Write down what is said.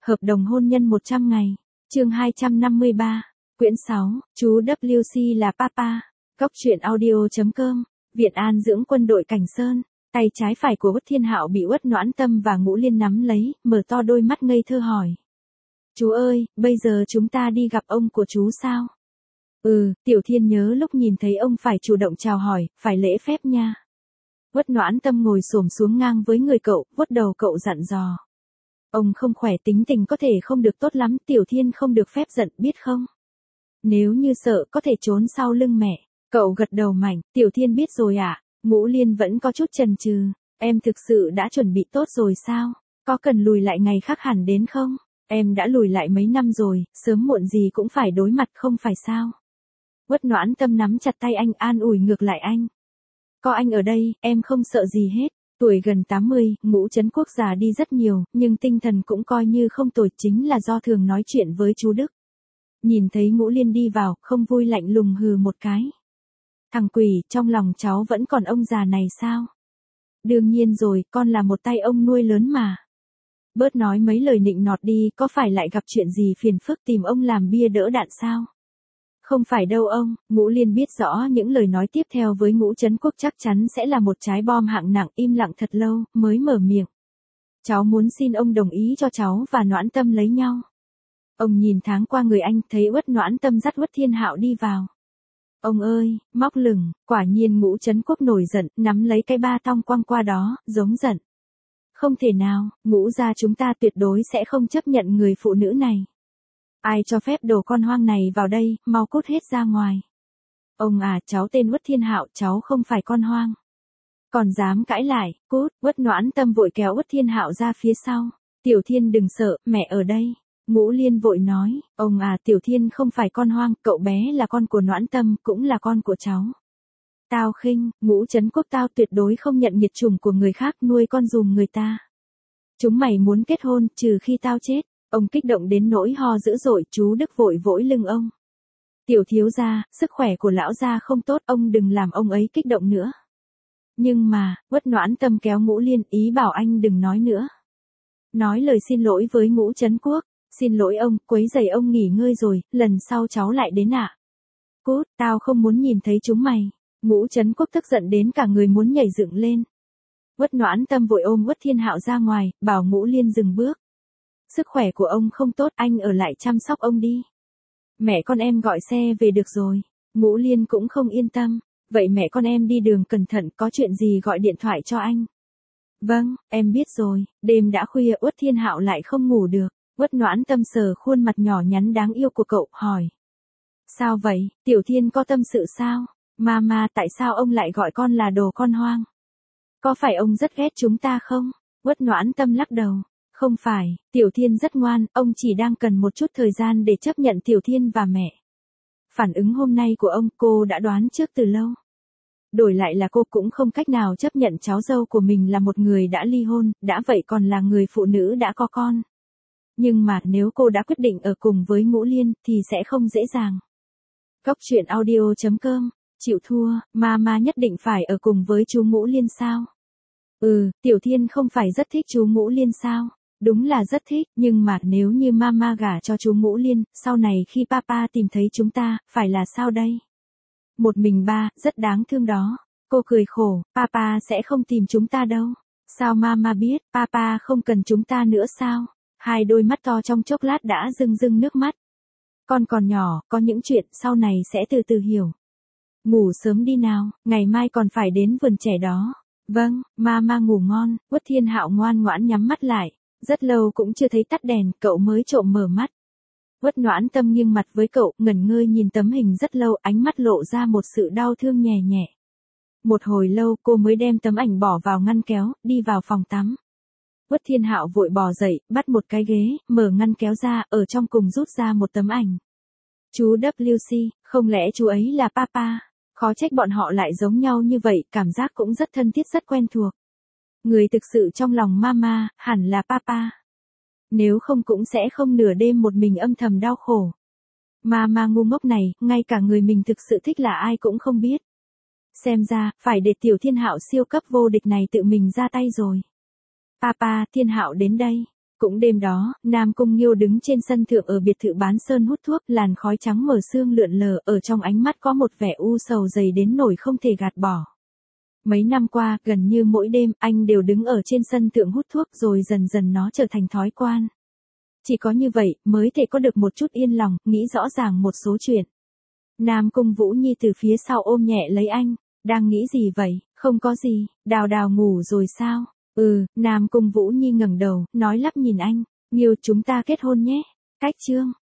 Hợp đồng hôn nhân 100 ngày. Chương 253. Quyển 6. Chú WC là Papa. Cóc truyện audio.com. Viện An dưỡng quân đội Cảnh Sơn. Tay trái phải của Uất Thiên Hạo bị Uất Noãn Tâm và Ngũ Liên nắm lấy, mở to đôi mắt ngây thơ hỏi. Chú ơi, bây giờ chúng ta đi gặp ông của chú sao? Tiểu Thiên nhớ lúc nhìn thấy ông phải chủ động chào hỏi, phải lễ phép nha. Uất Noãn Tâm ngồi xổm xuống ngang với người cậu, vuốt đầu cậu dặn dò. Ông không khỏe, tính tình có thể không được tốt lắm, Tiểu Thiên không được phép giận, biết không? Nếu như sợ có thể trốn sau lưng mẹ. Cậu gật đầu mạnh, Tiểu Thiên biết rồi ạ. Ngũ Liên vẫn có chút chần chừ. Em thực sự đã chuẩn bị tốt rồi sao? Có cần lùi lại ngày khác hẳn đến không? Em đã lùi lại mấy năm rồi, sớm muộn gì cũng phải đối mặt không phải sao? Uất Noãn Tâm nắm chặt tay anh an ủi ngược lại anh. Có anh ở đây, em không sợ gì hết. Tuổi gần 80, Ngũ Trấn Quốc già đi rất nhiều, nhưng tinh thần cũng coi như không tồi, chính là do thường nói chuyện với chú Đức. Nhìn thấy Ngũ Liên đi vào, không vui lạnh lùng hừ một cái. Thằng quỷ, trong lòng cháu vẫn còn ông già này sao? Đương nhiên rồi, con là một tay ông nuôi lớn mà. Bớt nói mấy lời nịnh nọt đi, có phải lại gặp chuyện gì phiền phức tìm ông làm bia đỡ đạn sao? Không phải đâu ông. Ngũ Liên biết rõ những lời nói tiếp theo với Ngũ Trấn Quốc chắc chắn sẽ là một trái bom hạng nặng, im lặng thật lâu, mới mở miệng. Cháu muốn xin ông đồng ý cho cháu và Noãn Tâm lấy nhau. Ông nhìn thoáng qua người anh, thấy Uất Noãn Tâm dắt Uất Thiên Hạo đi vào. Ông ơi, móc lửng, quả nhiên Ngũ Trấn Quốc nổi giận, nắm lấy cái ba tong quăng qua đó, giống giận. Không thể nào, Ngũ gia chúng ta tuyệt đối sẽ không chấp nhận người phụ nữ này. Ai cho phép đồ con hoang này vào đây, mau cút hết ra ngoài. Ông à, cháu tên Uất Thiên Hạo, cháu không phải con hoang. Còn dám cãi lại, cút. Uất Noãn Tâm vội kéo Uất Thiên Hạo ra phía sau. Tiểu Thiên đừng sợ, mẹ ở đây. Ngũ Liên vội nói, ông à, Tiểu Thiên không phải con hoang, cậu bé là con của Noãn Tâm, cũng là con của cháu. Tao khinh, Ngũ Trấn Quốc tao tuyệt đối không nhận nhiệt chủng của người khác nuôi con dùm người ta. Chúng mày muốn kết hôn, trừ khi tao chết. Ông kích động đến nỗi ho dữ dội, chú Đức vội vỗ lưng ông. Tiểu thiếu gia, sức khỏe của lão gia không tốt, ông đừng làm ông ấy kích động nữa. Nhưng mà, Uất Noãn Tâm kéo Ngũ Liên, ý bảo anh đừng nói nữa. Nói lời xin lỗi với Ngũ Trấn Quốc. Xin lỗi ông, quấy rầy ông nghỉ ngơi rồi, lần sau cháu lại đến ạ. Cút, tao không muốn nhìn thấy chúng mày. Ngũ Trấn Quốc tức giận đến cả người muốn nhảy dựng lên. Uất Noãn Tâm vội ôm Uất Thiên Hạo ra ngoài, bảo Ngũ Liên dừng bước. Sức khỏe của ông không tốt, anh ở lại chăm sóc ông đi. Mẹ con em gọi xe về được rồi. Ngũ Liên cũng không yên tâm. Vậy mẹ con em đi đường cẩn thận, có chuyện gì gọi điện thoại cho anh. Vâng, em biết rồi. Đêm đã khuya, Uất Thiên Hạo lại không ngủ được. Uất Noãn Tâm sờ khuôn mặt nhỏ nhắn đáng yêu của cậu, hỏi. Sao vậy, Tiểu Thiên có tâm sự sao? Mama, tại sao ông lại gọi con là đồ con hoang? Có phải ông rất ghét chúng ta không? Uất Noãn Tâm lắc đầu. Không phải, Tiểu Thiên rất ngoan, ông chỉ đang cần một chút thời gian để chấp nhận Tiểu Thiên và mẹ. Phản ứng hôm nay của ông, cô đã đoán trước từ lâu. Đổi lại là cô cũng không cách nào chấp nhận cháu dâu của mình là một người đã ly hôn, đã vậy còn là người phụ nữ đã có con. Nhưng mà nếu cô đã quyết định ở cùng với Ngũ Liên thì sẽ không dễ dàng. Cóc truyện audio.com. Chịu thua, Mama nhất định phải ở cùng với chú Ngũ Liên sao? Tiểu Thiên không phải rất thích chú Ngũ Liên sao? Đúng là rất thích, nhưng mà nếu như Mama gả cho chú Ngũ Liên, sau này khi Papa tìm thấy chúng ta, phải là sao đây? Một mình ba, rất đáng thương đó. Cô cười khổ, Papa sẽ không tìm chúng ta đâu. Sao Mama biết, Papa không cần chúng ta nữa sao? Hai đôi mắt to trong chốc lát đã rưng rưng nước mắt. Con còn nhỏ, có những chuyện sau này sẽ từ từ hiểu. Ngủ sớm đi nào, ngày mai còn phải đến vườn trẻ đó. Vâng, Mama ngủ ngon. Uất Thiên Hạo ngoan ngoãn nhắm mắt lại. Rất lâu cũng chưa thấy tắt đèn, cậu mới trộm mở mắt. Uất Noãn Tâm nghiêng mặt với cậu, ngẩn ngơ nhìn tấm hình rất lâu, ánh mắt lộ ra một sự đau thương nhẹ nhẹ. Một hồi lâu cô mới đem tấm ảnh bỏ vào ngăn kéo, đi vào phòng tắm. Uất Thiên Hạo vội bò dậy, bắt một cái ghế, mở ngăn kéo ra, ở trong cùng rút ra một tấm ảnh. Chú WC, không lẽ chú ấy là Papa? Khó trách bọn họ lại giống nhau như vậy, cảm giác cũng rất thân thiết rất quen thuộc. Người thực sự trong lòng Mama, hẳn là Papa. Nếu không cũng sẽ không nửa đêm một mình âm thầm đau khổ. Mama ngu ngốc này, ngay cả người mình thực sự thích là ai cũng không biết. Xem ra, phải để Tiểu Thiên Hạo siêu cấp vô địch này tự mình ra tay rồi. Papa, Thiên Hạo đến đây. Cũng đêm đó, Nam Cung Nghiêu đứng trên sân thượng ở biệt thự bán sơn hút thuốc, làn khói trắng mờ sương lượn lờ, ở trong ánh mắt có một vẻ u sầu dày đến nỗi không thể gạt bỏ. Mấy năm qua, gần như mỗi đêm, anh đều đứng ở trên sân thượng hút thuốc rồi dần dần nó trở thành thói quen. Chỉ có như vậy, mới thể có được một chút yên lòng, nghĩ rõ ràng một số chuyện. Nam Cung Vũ Nhi từ phía sau ôm nhẹ lấy anh, đang nghĩ gì vậy, không có gì, Đào Đào ngủ rồi sao? Nam Cung Vũ Nhi ngẩng đầu, nói lắp nhìn anh, Nghiêu chúng ta kết hôn nhé. Cách chương